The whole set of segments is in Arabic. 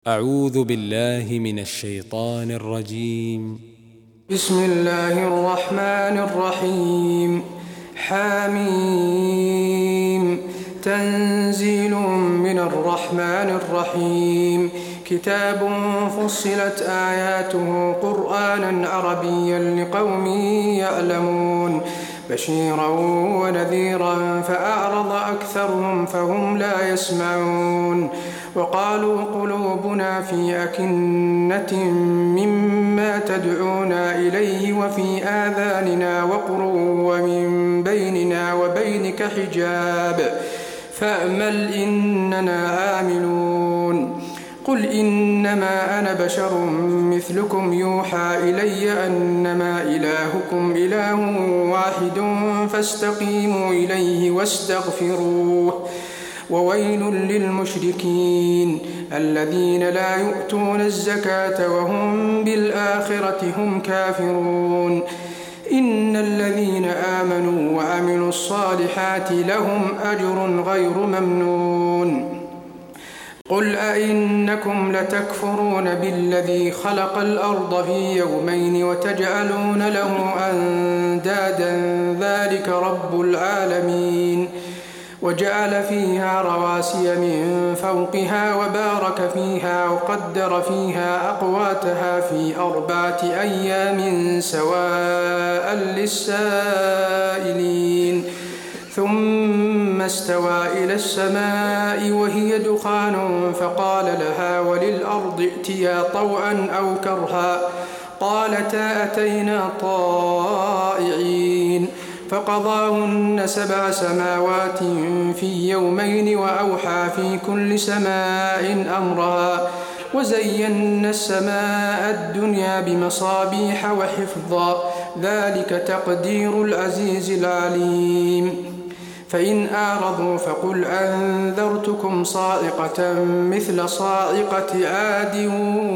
أعوذ بالله من الشيطان الرجيم. بسم الله الرحمن الرحيم. حميم. تنزيل من الرحمن الرحيم. كتاب فصلت آياته قرآنا عربيا لقوم يعلمون بشيرا ونذيرا فأعرض أكثرهم فهم لا يسمعون وقالوا قلوبنا في أكنة مما تدعونا إليه وفي آذاننا وقر ومن بيننا وبينك حجاب فأمل إننا عاملون. قل إنما أنا بشر مثلكم يوحى إلي أنما إلهكم إله واحد فاستقيموا إليه واستغفروه. وويل للمشركين الذين لا يؤتون الزكاة وهم بالآخرة هم كافرون. إن الذين آمنوا وعملوا الصالحات لهم أجر غير ممنون. قل أئنكم لتكفرون بالذي خلق الأرض في يومين وتجعلون له أندادا ذلك رب العالمين. وجعل فيها رواسي من فوقها وبارك فيها وقدر فيها أقواتها في 4 أيام سواء للسائلين. ثم استوى إلى السماء وهي دخان فقال لها وللأرض ائتيا طوعا أو كرها قالتا أتينا طائعين. فقضاهن 7 سماوات في يومين وأوحى في كل سماء أمرها وزينا السماء الدنيا بمصابيح وحفظا ذلك تقدير العزيز العليم. فإن أعرضوا فقل أنذرتكم صاعقة مثل صاعقة عاد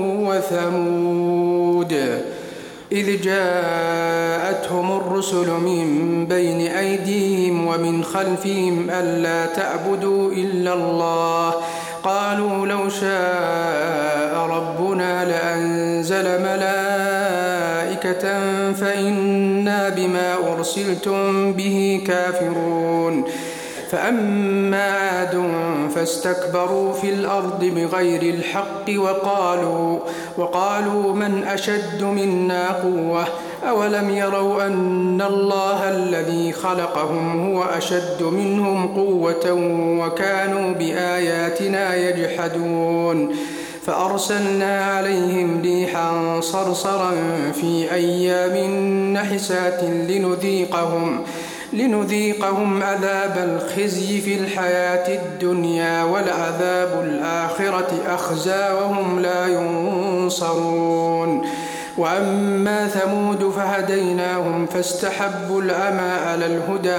وثمود إذ جاءتهم الرسل من بين أيديهم ومن خلفهم ألا تعبدوا إلا الله قالوا لو شاء ربنا لأنزل ملائكة فإنا بما أرسلتم به كافرون. فأما عاد فاستكبروا في الأرض بغير الحق وقالوا من أشد منا قوة أولم يروا أن الله الذي خلقهم هو أشد منهم قوة وكانوا بآياتنا يجحدون. فأرسلنا عليهم ريحا صرصرا في أيام نحسات لنذيقهم عذاب الخزي في الحياة الدنيا ولعذاب الآخرة أخزى وهم لا ينصرون. وأما ثمود فهديناهم فاستحبوا العمى على الهدى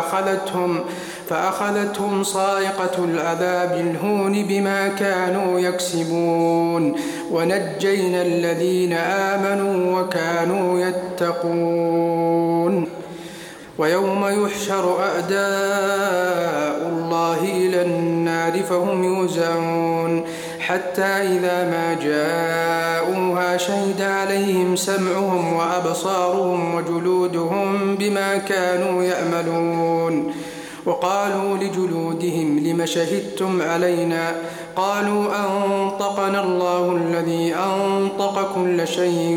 فأخذتهم صاعقة العذاب الهون بما كانوا يكسبون ونجينا الذين آمنوا وكانوا يتقون. ويوم يحشر أعداء الله إلى النار فهم يوزعون حتى إذا ما جاءوها شهد عليهم سمعهم وأبصارهم وجلودهم بما كانوا يعملون. وقالوا لجلودهم لم شهدتم علينا قالوا أنطقنا الله الذي أنطق كل شيء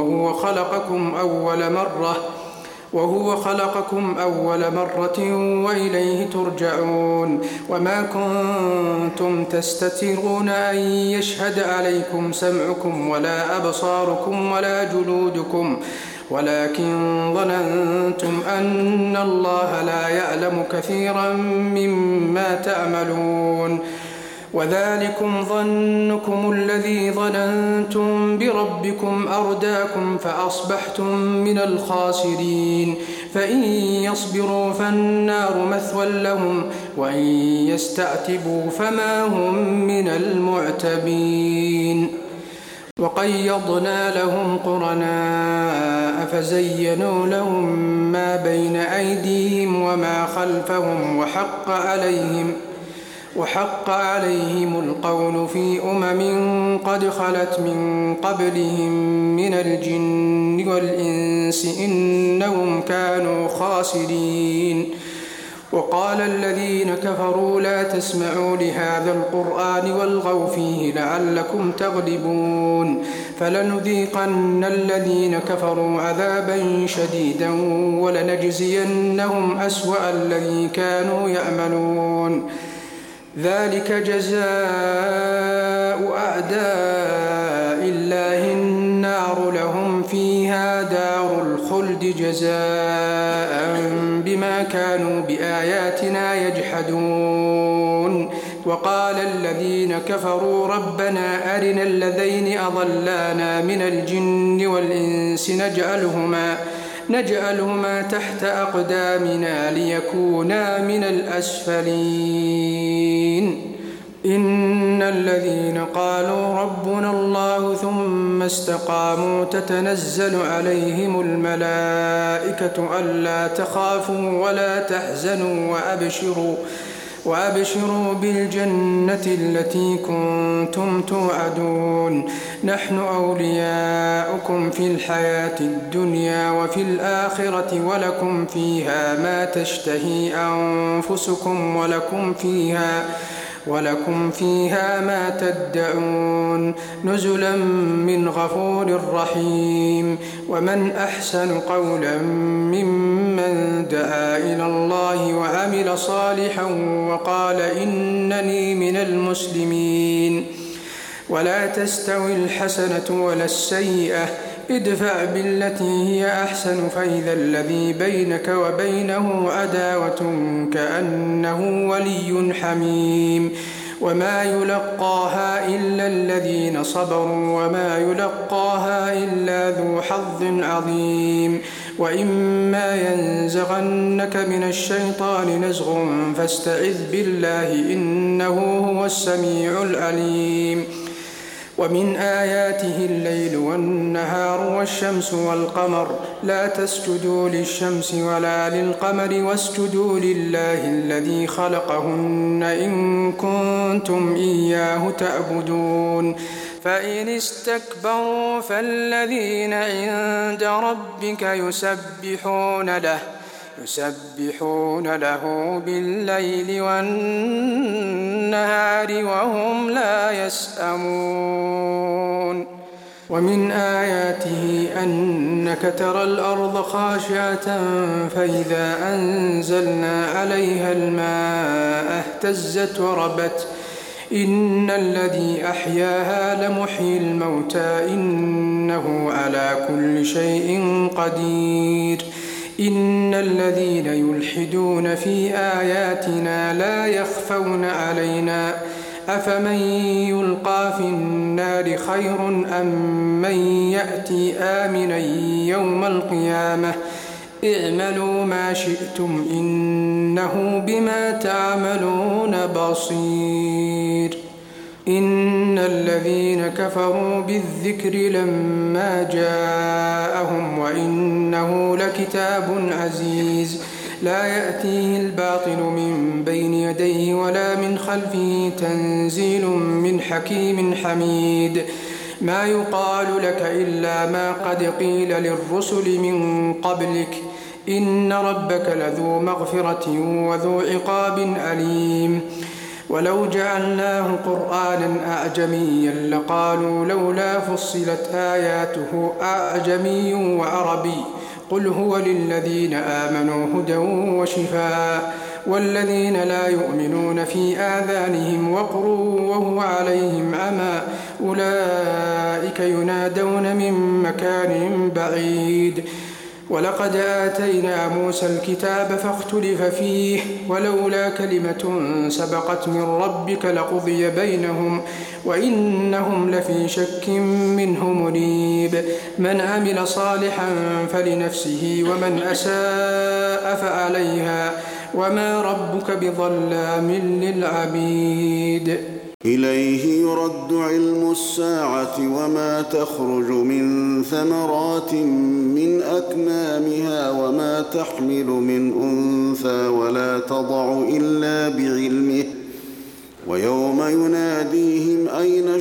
وهو خلقكم أول مرة وإليه ترجعون. وما كنتم تستترون أن يشهد عليكم سمعكم ولا أبصاركم ولا جلودكم ولكن ظننتم أن الله لا يعلم كثيرا مما تعملون. وذلكم ظنكم الذي ظننتم بربكم أرداكم فأصبحتم من الخاسرين. فإن يصبروا فالنار مثوى لهم وإن يستعتبوا فما هم من المعتبين. وقيضنا لهم قرناء فزينوا لهم ما بين أيديهم وما خلفهم وحق عليهم القول في قد خلت من قبلهم من الجن والإنس إنهم كانوا خاسرين. وقال الذين كفروا لا تسمعوا لهذا القرآن والغوا فيه لعلكم تغلبون فلنذيقن الذين كفروا عذابا شديدا ولنجزينهم أسوأ الذي كانوا يعملون. ذلك جزاء أعداء الله النار لهم فيها دار الخلد جزاء بما كانوا بآياتنا يجحدون. وقال الذين كفروا ربنا أرنا الذين أضلانا من الجن والإنس نجعلهما تحت أقدامنا ليكونا من الأسفلين. إن الذين قالوا ربنا الله ثم استقاموا تتنزل عليهم الملائكة ألا تخافوا ولا تحزنوا وأبشروا بالجنة التي كنتم توعدون نحن أولياؤكم في الحياة الدنيا وفي الآخرة ولكم فيها ما تشتهي أنفسكم ولكم فيها ما تدعون نزلا من غفور رحيم. ومن أحسن قولا ممن دعا إلى الله وعمل صالحا وقال إنني من المسلمين. ولا تستوي الحسنة ولا السيئة ادفع بالتي هي أحسن فإذا الذي بينك وبينه عداوة كأنه ولي حميم. وما يلقاها إلا الذين صبروا وما يلقاها إلا ذو حظ عظيم. وإما ينزغنك من الشيطان نزغ فاستعذ بالله إنه هو السميع العليم. ومن آياته الليل والنهار والشمس والقمر لا تسجدوا للشمس ولا للقمر واسجدوا لله الذي خلقهن إن كنتم إياه تعبدون. فإن استكبروا فالذين عند ربك يسبحون له بالليل والنهار وهم لا يسأمون. ومن آياته أنك ترى الأرض خاشعة فإذا أنزلنا عليها الماء اهتزت وربت إن الذي أحياها لمحيي الموتى إنه على كل شيء قدير. إن الذين يلحدون في آياتنا لا يخفون علينا أفمن يلقى في النار خير أم من يأتي آمنا يوم القيامة اعملوا ما شئتم إنه بما تعملون بصير. إن الذين كفروا بالذكر لما جاءهم وإنه لكتاب عزيز لا يأتيه الباطل من بين يديه ولا من خلفه تنزيل من حكيم حميد. ما يقال لك إلا ما قد قيل للرسل من قبلك إن ربك لذو مغفرة وذو عقاب أليم. ولو جعلناه قرآنا أعجميا لقالوا لولا فصلت آياته أعجمي وعربي قل هو للذين آمنوا هدى وشفاء والذين لا يؤمنون في آذانهم وقر وهو عليهم عمى أولئك ينادون من مكان بعيد. ولقد آتينا موسى الكتاب فاختلف فيه ولولا كلمة سبقت من ربك لقضي بينهم وإنهم لفي شك منه مريب. من عمل صالحا فلنفسه ومن أساء فعليها وما ربك بظلام للعبيد. إليه يرد علم الساعة وما تخرج من ثمرات من أكمامها وما تحمل من أنثى ولا تضع إلا بعلمه ويوم يناديهم أين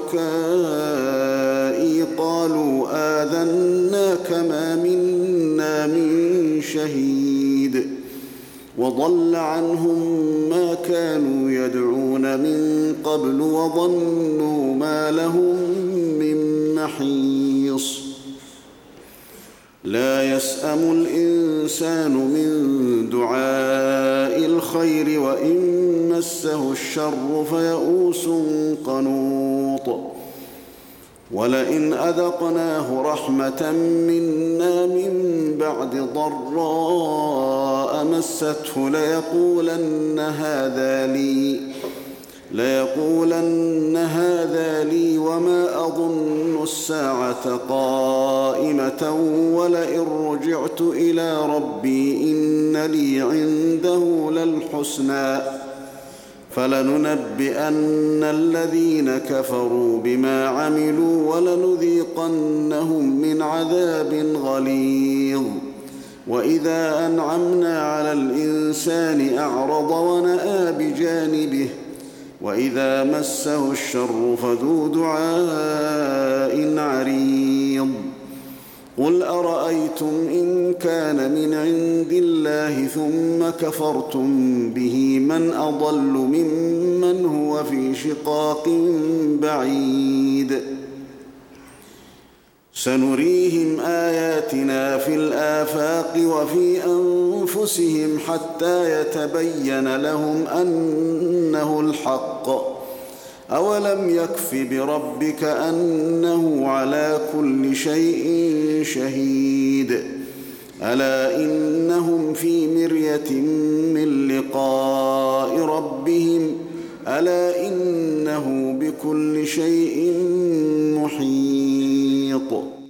شركائي قالوا آذناك ما منا من شهيد وضل عنهم ما كانوا يدعون من قبل وظنوا ما لهم من محيص لا يسأم الإنسان من دعاء الخير وإن مسه الشر فيئوس قنوط ولئن أذقناه رحمة منا من بعد ضراء مسته ليقولن هذا لي وما أظن الساعة قائمة ولئن رجعت إلى ربي إن لي عنده للحسنى فلننبئن الذين كفروا بما عملوا ولنذيقنهم من عذاب غليظ وإذا أنعمنا على الإنسان أعرض ونأى بجانبه وإذا مسه الشر فذو دعاء عريض قل أرأيتم إن كان من عند الله ثم كفرتم به من أضل ممن هو في شقاق بعيد سنريهم آياتنا في الآفاق وفي أنفسهم حتى يتبين لهم أنه الحق أولم يكف بربك أنه على كل شيء شهيد ألا إنهم في مرية من لقاء ربهم ألا إنه بكل شيء محيط